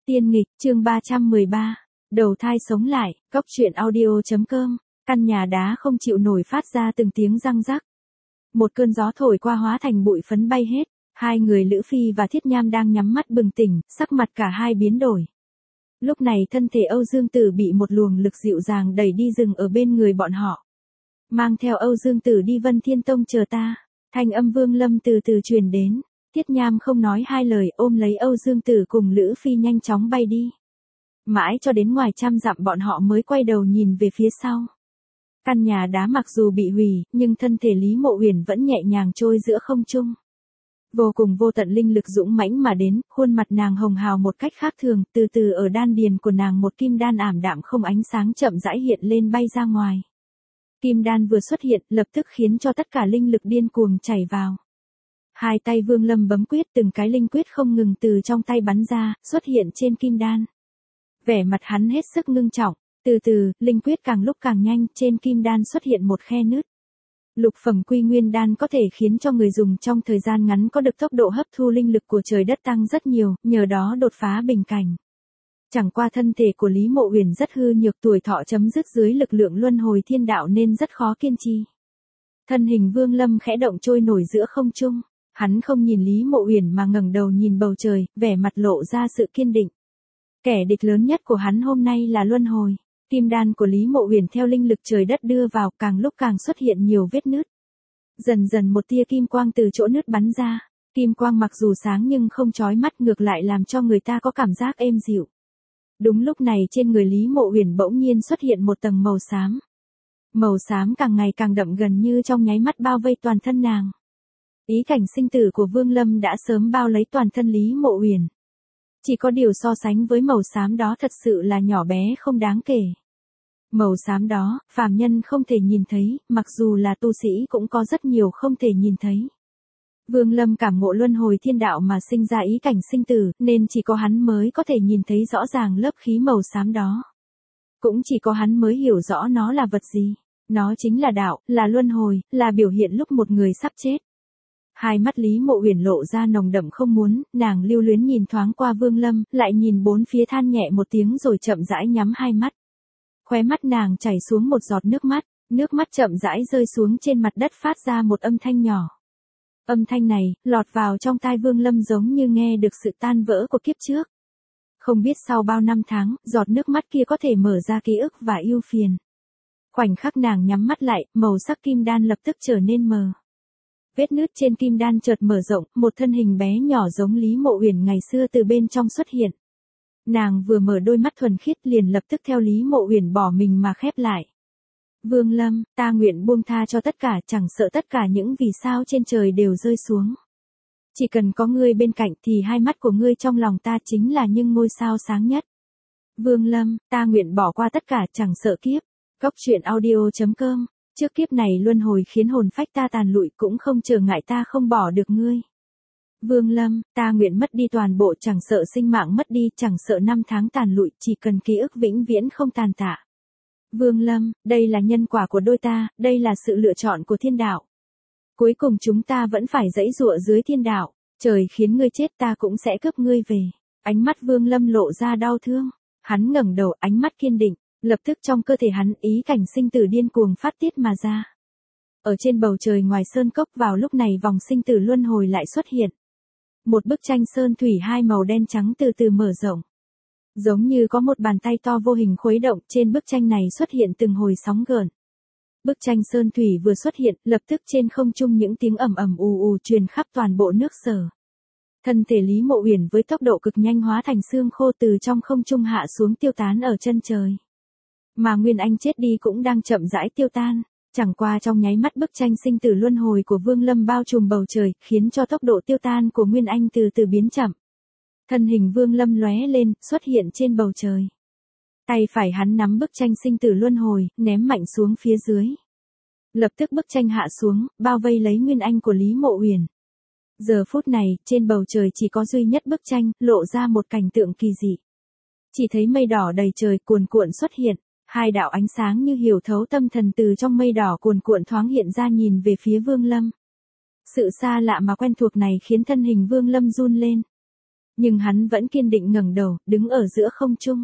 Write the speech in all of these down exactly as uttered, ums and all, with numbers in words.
Tiên nghịch, chương ba trăm mười ba. Đầu thai sống lại, cốc truyện audio.com. Căn nhà đá không chịu nổi phát ra từng tiếng răng rắc. Một cơn gió thổi qua hóa thành bụi phấn bay hết. Hai người Lữ Phi và Thiết Nham đang nhắm mắt bừng tỉnh, sắc mặt cả hai biến đổi. Lúc này thân thể Âu Dương Tử bị một luồng lực dịu dàng đẩy đi dừng ở bên người bọn họ. Mang theo Âu Dương Tử đi Vân Thiên Tông chờ ta. Thanh âm Vương Lâm từ từ truyền đến. Thiết Nham không nói hai lời ôm lấy Âu Dương Tử cùng Lữ Phi nhanh chóng bay đi. Mãi cho đến ngoài trăm dặm bọn họ mới quay đầu nhìn về phía sau. Căn nhà đá mặc dù bị hủy, nhưng thân thể Lý Mộ Uyển vẫn nhẹ nhàng trôi giữa không trung. Vô cùng vô tận linh lực dũng mãnh mà đến, khuôn mặt nàng hồng hào một cách khác thường, từ từ ở đan điền của nàng một kim đan ảm đạm không ánh sáng chậm rãi hiện lên bay ra ngoài. Kim đan vừa xuất hiện, lập tức khiến cho tất cả linh lực điên cuồng chảy vào. Hai tay Vương Lâm bấm quyết, từng cái linh quyết không ngừng từ trong tay bắn ra, xuất hiện trên kim đan. Vẻ mặt hắn hết sức ngưng trọng, từ từ, linh quyết càng lúc càng nhanh, trên kim đan xuất hiện một khe nứt. Lục phẩm quy nguyên đan có thể khiến cho người dùng trong thời gian ngắn có được tốc độ hấp thu linh lực của trời đất tăng rất nhiều, nhờ đó đột phá bình cảnh. Chẳng qua thân thể của Lý Mộ Uyển rất hư nhược, tuổi thọ chấm dứt dưới lực lượng luân hồi thiên đạo nên rất khó kiên trì. Thân hình Vương Lâm khẽ động trôi nổi giữa không trung, hắn không nhìn Lý Mộ Uyển mà ngẩng đầu nhìn bầu trời, vẻ mặt lộ ra sự kiên định. Kẻ địch lớn nhất của hắn hôm nay là luân hồi. Kim đan của Lý Mộ Uyển theo linh lực trời đất đưa vào, càng lúc càng xuất hiện nhiều vết nứt. Dần dần một tia kim quang từ chỗ nứt bắn ra, kim quang mặc dù sáng nhưng không chói mắt, ngược lại làm cho người ta có cảm giác êm dịu. Đúng lúc này trên người Lý Mộ Uyển bỗng nhiên xuất hiện một tầng màu xám. Màu xám càng ngày càng đậm, gần như trong nháy mắt bao vây toàn thân nàng. Ý cảnh sinh tử của Vương Lâm đã sớm bao lấy toàn thân Lý Mộ Uyển. Chỉ có điều so sánh với màu xám đó thật sự là nhỏ bé không đáng kể. Màu xám đó, phàm nhân không thể nhìn thấy, mặc dù là tu sĩ cũng có rất nhiều không thể nhìn thấy. Vương Lâm cảm ngộ luân hồi thiên đạo mà sinh ra ý cảnh sinh tử, nên chỉ có hắn mới có thể nhìn thấy rõ ràng lớp khí màu xám đó. Cũng chỉ có hắn mới hiểu rõ nó là vật gì. Nó chính là đạo, là luân hồi, là biểu hiện lúc một người sắp chết. Hai mắt Lý Mộ Uyển lộ ra nồng đậm không muốn, nàng lưu luyến nhìn thoáng qua Vương Lâm, lại nhìn bốn phía than nhẹ một tiếng rồi chậm rãi nhắm hai mắt. Khóe mắt nàng chảy xuống một giọt nước mắt, nước mắt chậm rãi rơi xuống trên mặt đất phát ra một âm thanh nhỏ. Âm thanh này, lọt vào trong tai Vương Lâm giống như nghe được sự tan vỡ của kiếp trước. Không biết sau bao năm tháng, giọt nước mắt kia có thể mở ra ký ức và ưu phiền. Khoảnh khắc nàng nhắm mắt lại, màu sắc kim đan lập tức trở nên mờ. Vết nứt trên kim đan chợt mở rộng, một thân hình bé nhỏ giống Lý Mộ Uyển ngày xưa từ bên trong xuất hiện. Nàng vừa mở đôi mắt thuần khiết liền lập tức theo Lý Mộ Uyển bỏ mình mà khép lại. Vương Lâm, ta nguyện buông tha cho tất cả, chẳng sợ tất cả những vì sao trên trời đều rơi xuống. Chỉ cần có ngươi bên cạnh thì hai mắt của ngươi trong lòng ta chính là những ngôi sao sáng nhất. Vương Lâm, ta nguyện bỏ qua tất cả, chẳng sợ kiếp. Cốc truyện audio.com. Trước kiếp này luân hồi khiến hồn phách ta tàn lụi, cũng không trở ngại ta không bỏ được ngươi. Vương Lâm, ta nguyện mất đi toàn bộ, chẳng sợ sinh mạng mất đi, chẳng sợ năm tháng tàn lụi, chỉ cần ký ức vĩnh viễn không tàn tạ. Vương Lâm, đây là nhân quả của đôi ta, đây là sự lựa chọn của thiên đạo. Cuối cùng chúng ta vẫn phải giãy giụa dưới thiên đạo, trời khiến ngươi chết ta cũng sẽ cướp ngươi về. Ánh mắt Vương Lâm lộ ra đau thương, hắn ngẩng đầu, ánh mắt kiên định. Lập tức trong cơ thể hắn ý cảnh sinh tử điên cuồng phát tiết mà ra. Ở trên bầu trời ngoài sơn cốc vào lúc này vòng sinh tử luân hồi lại xuất hiện. Một bức tranh sơn thủy hai màu đen trắng từ từ mở rộng. Giống như có một bàn tay to vô hình khuấy động, trên bức tranh này xuất hiện từng hồi sóng gợn. Bức tranh sơn thủy vừa xuất hiện, lập tức trên không trung những tiếng ầm ầm ù ù truyền khắp toàn bộ nước Sở. Thân thể Lý Mộ Uyển với tốc độ cực nhanh hóa thành xương khô từ trong không trung hạ xuống tiêu tán ở chân trời. Mà Nguyên Anh chết đi cũng đang chậm rãi tiêu tan, chẳng qua trong nháy mắt bức tranh sinh tử luân hồi của Vương Lâm bao trùm bầu trời, khiến cho tốc độ tiêu tan của Nguyên Anh từ từ biến chậm. Thân hình Vương Lâm lóe lên, xuất hiện trên bầu trời. Tay phải hắn nắm bức tranh sinh tử luân hồi, ném mạnh xuống phía dưới. Lập tức bức tranh hạ xuống, bao vây lấy Nguyên Anh của Lý Mộ Uyển. Giờ phút này, trên bầu trời chỉ có duy nhất bức tranh, lộ ra một cảnh tượng kỳ dị. Chỉ thấy mây đỏ đầy trời cuồn cuộn xuất hiện. Hai đạo ánh sáng như hiểu thấu tâm thần từ trong mây đỏ cuồn cuộn thoáng hiện ra nhìn về phía Vương Lâm. Sự xa lạ mà quen thuộc này khiến thân hình Vương Lâm run lên. Nhưng hắn vẫn kiên định ngẩng đầu, đứng ở giữa không trung.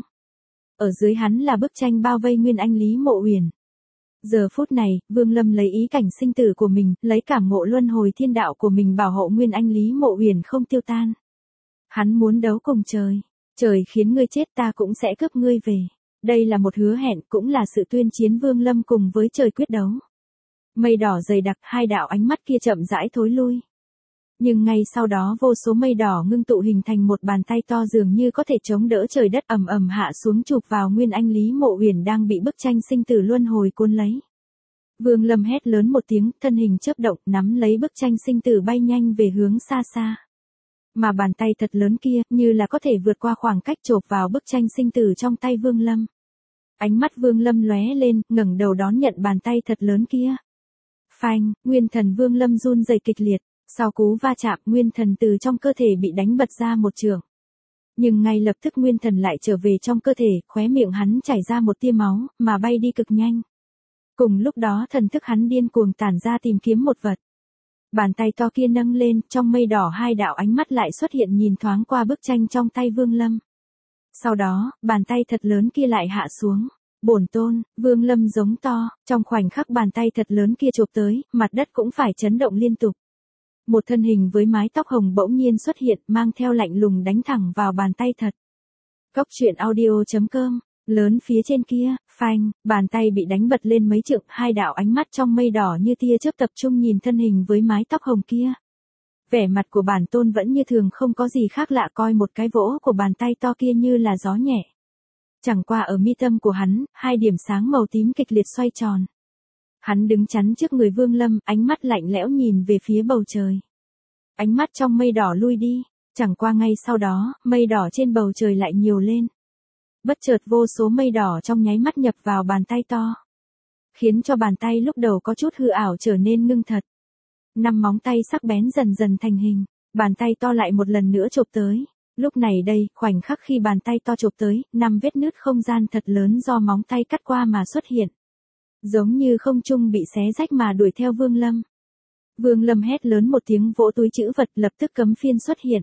Ở dưới hắn là bức tranh bao vây Nguyên Anh Lý Mộ Uyển. Giờ phút này, Vương Lâm lấy ý cảnh sinh tử của mình, lấy cảm ngộ luân hồi thiên đạo của mình bảo hộ Nguyên Anh Lý Mộ Uyển không tiêu tan. Hắn muốn đấu cùng trời. Trời khiến ngươi chết ta cũng sẽ cướp ngươi về. Đây là một hứa hẹn, cũng là sự tuyên chiến Vương Lâm cùng với trời quyết đấu. Mây đỏ dày đặc, hai đạo ánh mắt kia chậm rãi thối lui. Nhưng ngay sau đó vô số mây đỏ ngưng tụ hình thành một bàn tay to dường như có thể chống đỡ trời đất ầm ầm hạ xuống chụp vào Nguyên Anh Lý Mộ Uyển đang bị bức tranh sinh tử luân hồi cuốn lấy. Vương Lâm hét lớn một tiếng, thân hình chớp động, nắm lấy bức tranh sinh tử bay nhanh về hướng xa xa. Mà bàn tay thật lớn kia, như là có thể vượt qua khoảng cách chộp vào bức tranh sinh tử trong tay Vương Lâm. Ánh mắt Vương Lâm lóe lên, ngẩng đầu đón nhận bàn tay thật lớn kia. Phanh, nguyên thần Vương Lâm run rẩy kịch liệt. Sau cú va chạm, nguyên thần từ trong cơ thể bị đánh bật ra một trường. Nhưng ngay lập tức nguyên thần lại trở về trong cơ thể, khóe miệng hắn chảy ra một tia máu, mà bay đi cực nhanh. Cùng lúc đó thần thức hắn điên cuồng tản ra tìm kiếm một vật. Bàn tay to kia nâng lên, trong mây đỏ hai đạo ánh mắt lại xuất hiện nhìn thoáng qua bức tranh trong tay Vương Lâm. Sau đó, bàn tay thật lớn kia lại hạ xuống. Bổn tôn, Vương Lâm giống to, trong khoảnh khắc bàn tay thật lớn kia chộp tới, mặt đất cũng phải chấn động liên tục. Một thân hình với mái tóc hồng bỗng nhiên xuất hiện, mang theo lạnh lùng đánh thẳng vào bàn tay thật. Cốc truyện audio chấm com, lớn phía trên kia, phanh, bàn tay bị đánh bật lên mấy trượng, hai đạo ánh mắt trong mây đỏ như tia chớp tập trung nhìn thân hình với mái tóc hồng kia. Vẻ mặt của bản tôn vẫn như thường không có gì khác lạ, coi một cái vỗ của bàn tay to kia như là gió nhẹ. Chẳng qua ở mi tâm của hắn, hai điểm sáng màu tím kịch liệt xoay tròn. Hắn đứng chắn trước người Vương Lâm, ánh mắt lạnh lẽo nhìn về phía bầu trời. Ánh mắt trong mây đỏ lui đi, chẳng qua ngay sau đó, mây đỏ trên bầu trời lại nhiều lên. Bất chợt vô số mây đỏ trong nháy mắt nhập vào bàn tay to. Khiến cho bàn tay lúc đầu có chút hư ảo trở nên ngưng thật. Năm móng tay sắc bén dần dần thành hình, bàn tay to lại một lần nữa chộp tới. Lúc này đây, khoảnh khắc khi bàn tay to chộp tới, năm vết nứt không gian thật lớn do móng tay cắt qua mà xuất hiện. Giống như không trung bị xé rách mà đuổi theo Vương Lâm. Vương Lâm hét lớn một tiếng vỗ túi trữ vật lập tức cấm phiên xuất hiện.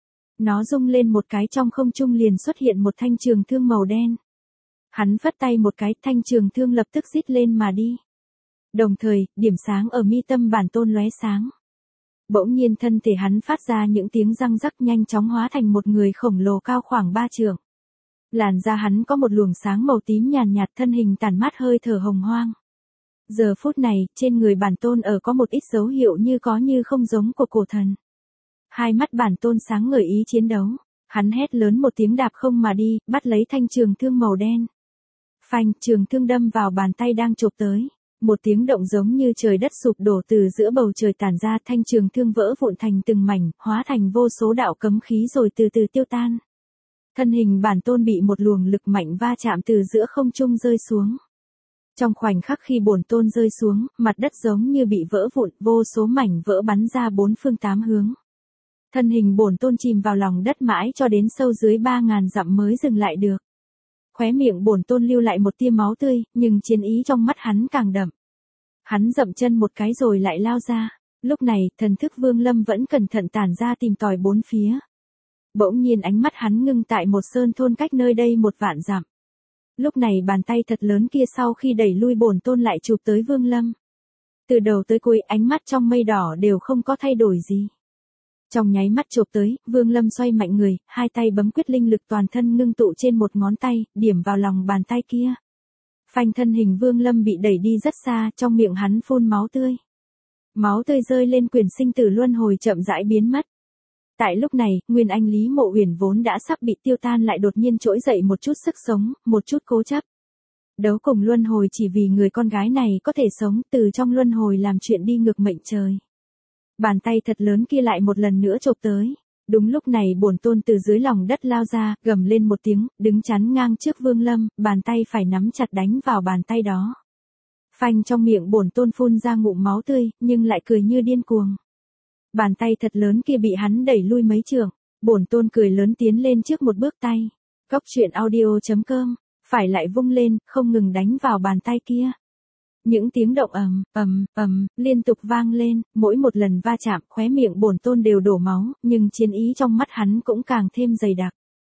Nó rung lên một cái trong không trung liền xuất hiện một thanh trường thương màu đen. Hắn phất tay một cái thanh trường thương lập tức rít lên mà đi. Đồng thời, điểm sáng ở mi tâm bản tôn lóe sáng. Bỗng nhiên thân thể hắn phát ra những tiếng răng rắc nhanh chóng hóa thành một người khổng lồ cao khoảng ba trượng. Làn da hắn có một luồng sáng màu tím nhàn nhạt, thân hình tản mát hơi thở hồng hoang. Giờ phút này, trên người bản tôn ở có một ít dấu hiệu như có như không giống của cổ thần. Hai mắt bản tôn sáng ngời ý chiến đấu. Hắn hét lớn một tiếng đạp không mà đi, bắt lấy thanh trường thương màu đen. Phanh, trường thương đâm vào bàn tay đang chộp tới. Một tiếng động giống như trời đất sụp đổ từ giữa bầu trời tản ra, thanh trường thương vỡ vụn thành từng mảnh, hóa thành vô số đạo cấm khí rồi từ từ tiêu tan. Thân hình bản tôn bị một luồng lực mạnh va chạm từ giữa không trung rơi xuống. Trong khoảnh khắc khi bổn tôn rơi xuống, mặt đất giống như bị vỡ vụn, vô số mảnh vỡ bắn ra bốn phương tám hướng. Thân hình bổn tôn chìm vào lòng đất mãi cho đến sâu dưới ba ngàn dặm mới dừng lại được. Khóe miệng bổn tôn lưu lại một tia máu tươi, nhưng chiến ý trong mắt hắn càng đậm. Hắn dậm chân một cái rồi lại lao ra. Lúc này, thần thức Vương Lâm vẫn cẩn thận tản ra tìm tòi bốn phía. Bỗng nhiên ánh mắt hắn ngưng tại một sơn thôn cách nơi đây một vạn dặm. Lúc này bàn tay thật lớn kia sau khi đẩy lui bổn tôn lại chụp tới Vương Lâm. Từ đầu tới cuối ánh mắt trong mây đỏ đều không có thay đổi gì. Trong nháy mắt chộp tới, Vương Lâm xoay mạnh người, hai tay bấm quyết linh lực toàn thân ngưng tụ trên một ngón tay, điểm vào lòng bàn tay kia. Phanh, thân hình Vương Lâm bị đẩy đi rất xa, trong miệng hắn phun máu tươi. Máu tươi rơi lên quyển sinh tử luân hồi chậm rãi biến mất. Tại lúc này, Nguyên Anh Lý Mộ Uyển vốn đã sắp bị tiêu tan lại đột nhiên trỗi dậy một chút sức sống, một chút cố chấp. Đấu cùng luân hồi chỉ vì người con gái này có thể sống, từ trong luân hồi làm chuyện đi ngược mệnh trời. Bàn tay thật lớn kia lại một lần nữa chộp tới. Đúng lúc này bổn tôn từ dưới lòng đất lao ra, gầm lên một tiếng, đứng chắn ngang trước Vương Lâm, bàn tay phải nắm chặt đánh vào bàn tay đó. Phanh, trong miệng bổn tôn phun ra ngụm máu tươi, nhưng lại cười như điên cuồng. Bàn tay thật lớn kia bị hắn đẩy lui mấy trượng, bổn tôn cười lớn tiến lên trước một bước tay. Cốc truyện audio chấm com, phải lại vung lên, không ngừng đánh vào bàn tay kia. Những tiếng động ầm, ầm, ầm, liên tục vang lên, mỗi một lần va chạm, khóe miệng bổn tôn đều đổ máu, nhưng chiến ý trong mắt hắn cũng càng thêm dày đặc.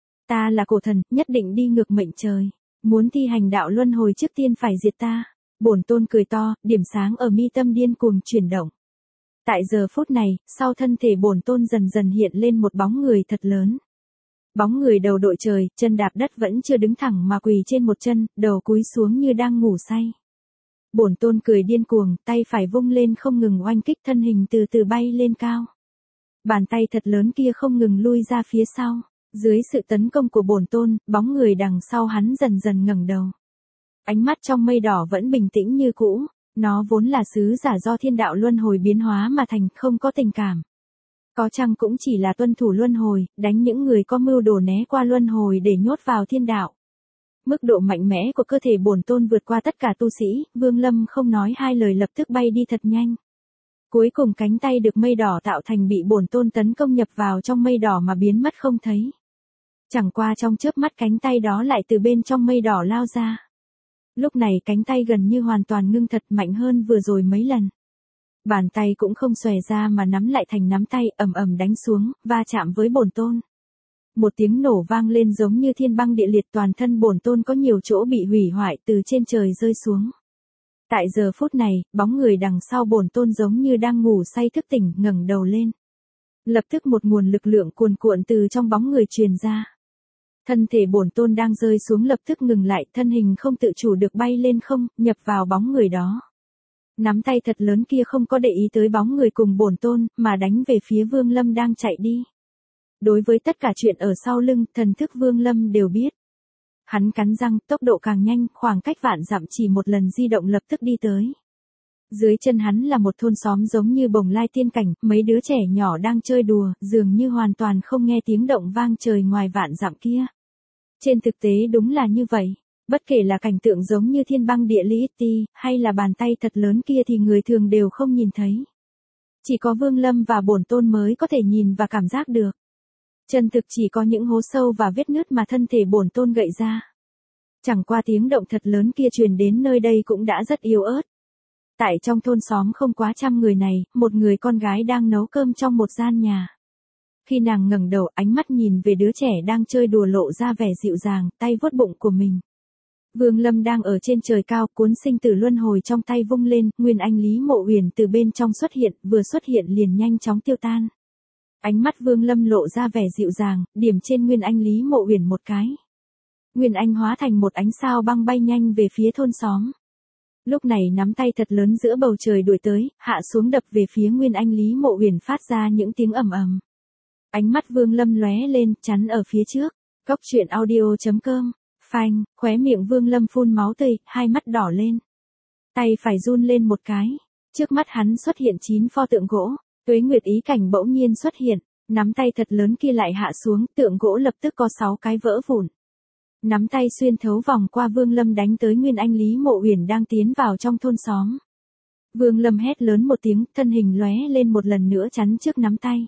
Ta là cổ thần, nhất định đi ngược mệnh trời. Muốn thi hành đạo luân hồi trước tiên phải diệt ta. Bổn tôn cười to, điểm sáng ở mi tâm điên cuồng chuyển động. Tại giờ phút này, sau thân thể bổn tôn dần dần hiện lên một bóng người thật lớn. Bóng người đầu đội trời, chân đạp đất vẫn chưa đứng thẳng mà quỳ trên một chân, đầu cúi xuống như đang ngủ say. Bổn tôn cười điên cuồng, tay phải vung lên không ngừng oanh kích, thân hình từ từ bay lên cao. Bàn tay thật lớn kia không ngừng lui ra phía sau. Dưới sự tấn công của bổn tôn, bóng người đằng sau hắn dần dần ngẩng đầu. Ánh mắt trong mây đỏ vẫn bình tĩnh như cũ, nó vốn là sứ giả do thiên đạo luân hồi biến hóa mà thành, không có tình cảm. Có chăng cũng chỉ là tuân thủ luân hồi, đánh những người có mưu đồ né qua luân hồi để nhốt vào thiên đạo. Mức độ mạnh mẽ của cơ thể bổn tôn vượt qua tất cả tu sĩ, Vương Lâm không nói hai lời lập tức bay đi thật nhanh. Cuối cùng cánh tay được mây đỏ tạo thành bị bổn tôn tấn công nhập vào trong mây đỏ mà biến mất không thấy. Chẳng qua trong chớp mắt cánh tay đó lại từ bên trong mây đỏ lao ra. Lúc này cánh tay gần như hoàn toàn ngưng thật, mạnh hơn vừa rồi mấy lần. Bàn tay cũng không xòe ra mà nắm lại thành nắm tay, ầm ầm đánh xuống, va chạm với bổn tôn. Một tiếng nổ vang lên giống như thiên băng địa liệt, toàn thân bổn tôn có nhiều chỗ bị hủy hoại từ trên trời rơi xuống. Tại giờ phút này, bóng người đằng sau bổn tôn giống như đang ngủ say thức tỉnh, ngẩng đầu lên. Lập tức một nguồn lực lượng cuồn cuộn từ trong bóng người truyền ra. Thân thể bổn tôn đang rơi xuống lập tức ngừng lại, thân hình không tự chủ được bay lên không, nhập vào bóng người đó. Nắm tay thật lớn kia không có để ý tới bóng người cùng bổn tôn, mà đánh về phía Vương Lâm đang chạy đi. Đối với tất cả chuyện ở sau lưng, thần thức Vương Lâm đều biết. Hắn cắn răng, tốc độ càng nhanh, khoảng cách vạn dặm chỉ một lần di động lập tức đi tới. Dưới chân hắn là một thôn xóm giống như bồng lai tiên cảnh, mấy đứa trẻ nhỏ đang chơi đùa, dường như hoàn toàn không nghe tiếng động vang trời ngoài vạn dặm kia. Trên thực tế đúng là như vậy, bất kể là cảnh tượng giống như thiên băng địa lý ti, hay là bàn tay thật lớn kia thì người thường đều không nhìn thấy. Chỉ có Vương Lâm và bổn tôn mới có thể nhìn và cảm giác được. Chân thực chỉ có những hố sâu và vết nứt mà thân thể bổn tôn gậy ra. Chẳng qua tiếng động thật lớn kia truyền đến nơi đây cũng đã rất yếu ớt. Tại trong thôn xóm không quá trăm người này, một người con gái đang nấu cơm trong một gian nhà. Khi nàng ngẩng đầu, ánh mắt nhìn về đứa trẻ đang chơi đùa lộ ra vẻ dịu dàng, tay vuốt bụng của mình. Vương Lâm đang ở trên trời cao, cuốn sinh tử luân hồi trong tay vung lên, Nguyên Anh Lý Mộ Uyển từ bên trong xuất hiện, vừa xuất hiện liền nhanh chóng tiêu tan. Ánh mắt Vương Lâm lộ ra vẻ dịu dàng, điểm trên Nguyên Anh Lý Mộ Uyển một cái. Nguyên Anh hóa thành một ánh sao băng bay nhanh về phía thôn xóm. Lúc này nắm tay thật lớn giữa bầu trời đuổi tới, hạ xuống đập về phía Nguyên Anh Lý Mộ Uyển phát ra những tiếng ầm ầm. Ánh mắt Vương Lâm lóe lên, chắn ở phía trước. Cốc truyện audio chấm com. Phanh, khóe miệng Vương Lâm phun máu tươi, hai mắt đỏ lên. Tay phải run lên một cái. Trước mắt hắn xuất hiện chín pho tượng gỗ. Tuế Nguyệt ý cảnh bỗng nhiên xuất hiện. Nắm tay thật lớn kia lại hạ xuống, tượng gỗ lập tức có sáu cái vỡ vụn. Nắm tay xuyên thấu vòng qua Vương Lâm đánh tới Nguyên Anh Lý Mộ Uyển đang tiến vào trong thôn xóm. Vương Lâm hét lớn một tiếng, thân hình lóe lên một lần nữa chắn trước nắm tay.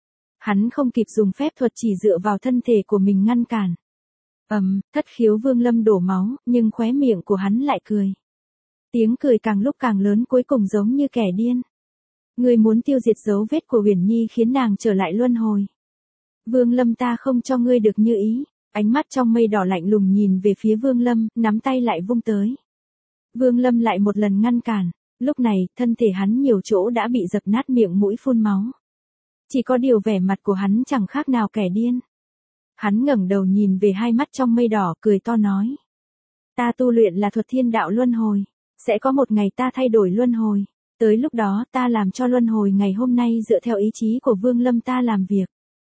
Hắn không kịp dùng phép thuật, chỉ dựa vào thân thể của mình ngăn cản. Ầm, um, thất khiếu Vương Lâm đổ máu, nhưng khóe miệng của hắn lại cười. Tiếng cười càng lúc càng lớn, cuối cùng giống như kẻ điên. Ngươi muốn tiêu diệt dấu vết của Uyển Nhi khiến nàng trở lại luân hồi. Vương Lâm, ta không cho ngươi được như ý. Ánh mắt trong mây đỏ lạnh lùng nhìn về phía Vương Lâm, nắm tay lại vung tới. Vương Lâm lại một lần ngăn cản. Lúc này, thân thể hắn nhiều chỗ đã bị dập nát, miệng mũi phun máu. Chỉ có điều vẻ mặt của hắn chẳng khác nào kẻ điên. Hắn ngẩng đầu nhìn về hai mắt trong mây đỏ, cười to nói. Ta tu luyện là thuật thiên đạo luân hồi. Sẽ có một ngày ta thay đổi luân hồi. Tới lúc đó ta làm cho luân hồi ngày hôm nay dựa theo ý chí của Vương Lâm ta làm việc.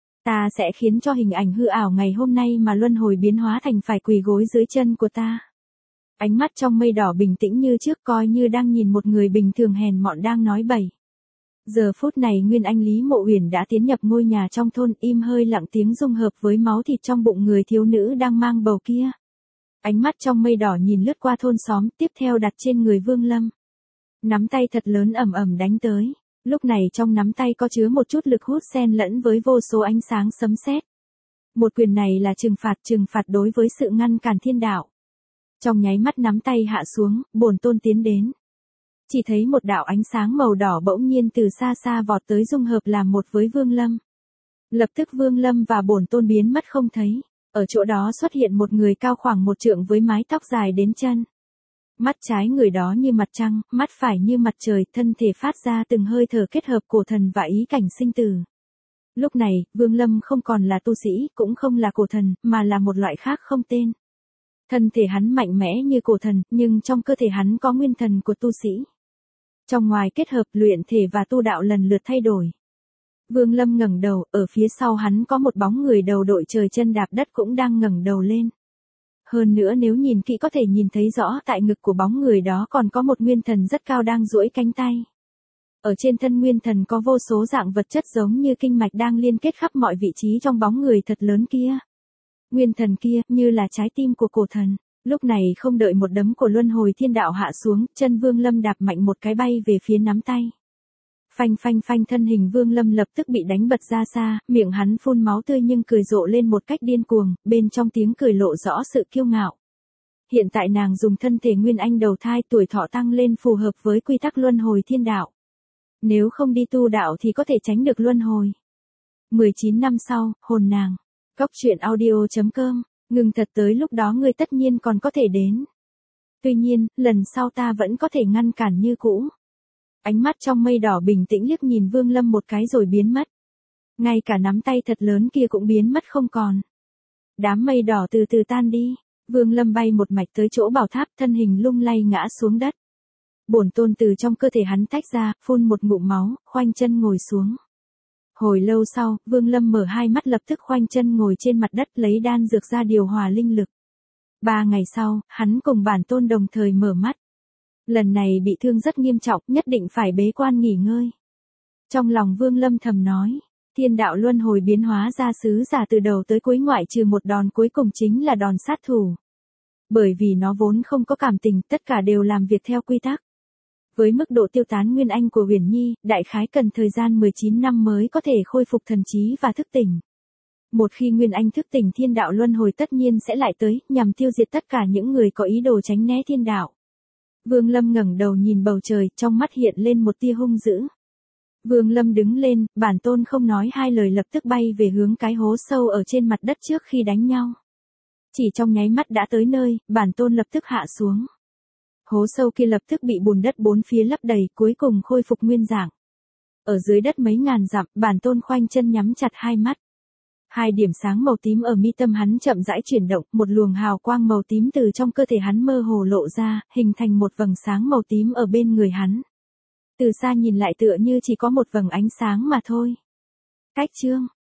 Ta sẽ khiến cho hình ảnh hư ảo ngày hôm nay mà luân hồi biến hóa thành phải quỳ gối dưới chân của ta. Ánh mắt trong mây đỏ bình tĩnh như trước, coi như đang nhìn một người bình thường hèn mọn đang nói bậy. Giờ phút này Nguyên Anh Lý Mộ Uyển đã tiến nhập ngôi nhà trong thôn, im hơi lặng tiếng dung hợp với máu thịt trong bụng người thiếu nữ đang mang bầu kia. Ánh mắt trong mây đỏ nhìn lướt qua thôn xóm, tiếp theo đặt trên người Vương Lâm. Nắm tay thật lớn ầm ầm đánh tới. Lúc này trong nắm tay có chứa một chút lực hút xen lẫn với vô số ánh sáng sấm sét. Một quyền này là trừng phạt, trừng phạt đối với sự ngăn cản thiên đạo. Trong nháy mắt nắm tay hạ xuống, bổn tôn tiến đến. Chỉ thấy một đạo ánh sáng màu đỏ bỗng nhiên từ xa xa vọt tới dung hợp làm một với Vương Lâm. Lập tức Vương Lâm và bổn tôn biến mất không thấy. Ở chỗ đó xuất hiện một người cao khoảng một trượng với mái tóc dài đến chân. Mắt trái người đó như mặt trăng, mắt phải như mặt trời, thân thể phát ra từng hơi thở kết hợp cổ thần và ý cảnh sinh tử. Lúc này, Vương Lâm không còn là tu sĩ, cũng không là cổ thần, mà là một loại khác không tên. Thân thể hắn mạnh mẽ như cổ thần, nhưng trong cơ thể hắn có nguyên thần của tu sĩ. Trong ngoài kết hợp luyện thể và tu đạo lần lượt thay đổi. Vương Lâm ngẩng đầu, ở phía sau hắn có một bóng người đầu đội trời chân đạp đất cũng đang ngẩng đầu lên. Hơn nữa nếu nhìn kỹ có thể nhìn thấy rõ tại ngực của bóng người đó còn có một nguyên thần rất cao đang duỗi cánh tay. Ở trên thân nguyên thần có vô số dạng vật chất giống như kinh mạch đang liên kết khắp mọi vị trí trong bóng người thật lớn kia. Nguyên thần kia như là trái tim của cổ thần. Lúc này không đợi một đấm của luân hồi thiên đạo hạ xuống, chân Vương Lâm đạp mạnh một cái bay về phía nắm tay. Phanh phanh phanh, thân hình Vương Lâm lập tức bị đánh bật ra xa, miệng hắn phun máu tươi nhưng cười rộ lên một cách điên cuồng, bên trong tiếng cười lộ rõ sự kiêu ngạo. Hiện tại nàng dùng thân thể nguyên anh đầu thai, tuổi thọ tăng lên phù hợp với quy tắc luân hồi thiên đạo. Nếu không đi tu đạo thì có thể tránh được luân hồi. mười chín năm sau, hồn nàng. Cóc truyện audio chấm com, ngừng thật tới lúc đó ngươi tất nhiên còn có thể đến. Tuy nhiên, lần sau ta vẫn có thể ngăn cản như cũ. Ánh mắt trong mây đỏ bình tĩnh liếc nhìn Vương Lâm một cái rồi biến mất. Ngay cả nắm tay thật lớn kia cũng biến mất không còn. Đám mây đỏ từ từ tan đi. Vương Lâm bay một mạch tới chỗ bảo tháp, thân hình lung lay ngã xuống đất. Bổn tôn từ trong cơ thể hắn tách ra, phun một ngụm máu, khoanh chân ngồi xuống. Hồi lâu sau, Vương Lâm mở hai mắt lập tức khoanh chân ngồi trên mặt đất lấy đan dược ra điều hòa linh lực. Ba ngày sau, hắn cùng bản tôn đồng thời mở mắt. Lần này bị thương rất nghiêm trọng, nhất định phải bế quan nghỉ ngơi. Trong lòng Vương Lâm thầm nói, thiên đạo luân hồi biến hóa ra sứ giả từ đầu tới cuối ngoại trừ một đòn cuối cùng chính là đòn sát thủ. Bởi vì nó vốn không có cảm tình, tất cả đều làm việc theo quy tắc. Với mức độ tiêu tán nguyên anh của Huyền Nhi, đại khái cần thời gian mười chín năm mới có thể khôi phục thần trí và thức tỉnh. Một khi nguyên anh thức tỉnh, thiên đạo luân hồi tất nhiên sẽ lại tới, nhằm tiêu diệt tất cả những người có ý đồ tránh né thiên đạo. Vương Lâm ngẩng đầu nhìn bầu trời, trong mắt hiện lên một tia hung dữ. Vương Lâm đứng lên, bản tôn không nói hai lời lập tức bay về hướng cái hố sâu ở trên mặt đất trước khi đánh nhau. Chỉ trong nháy mắt đã tới nơi, bản tôn lập tức hạ xuống. Hố sâu kia lập tức bị bùn đất bốn phía lấp đầy, cuối cùng khôi phục nguyên dạng. Ở dưới đất mấy ngàn dặm, bản tôn khoanh chân nhắm chặt hai mắt. Hai điểm sáng màu tím ở mi tâm hắn chậm rãi chuyển động, một luồng hào quang màu tím từ trong cơ thể hắn mơ hồ lộ ra, hình thành một vầng sáng màu tím ở bên người hắn. Từ xa nhìn lại tựa như chỉ có một vầng ánh sáng mà thôi. Cách chương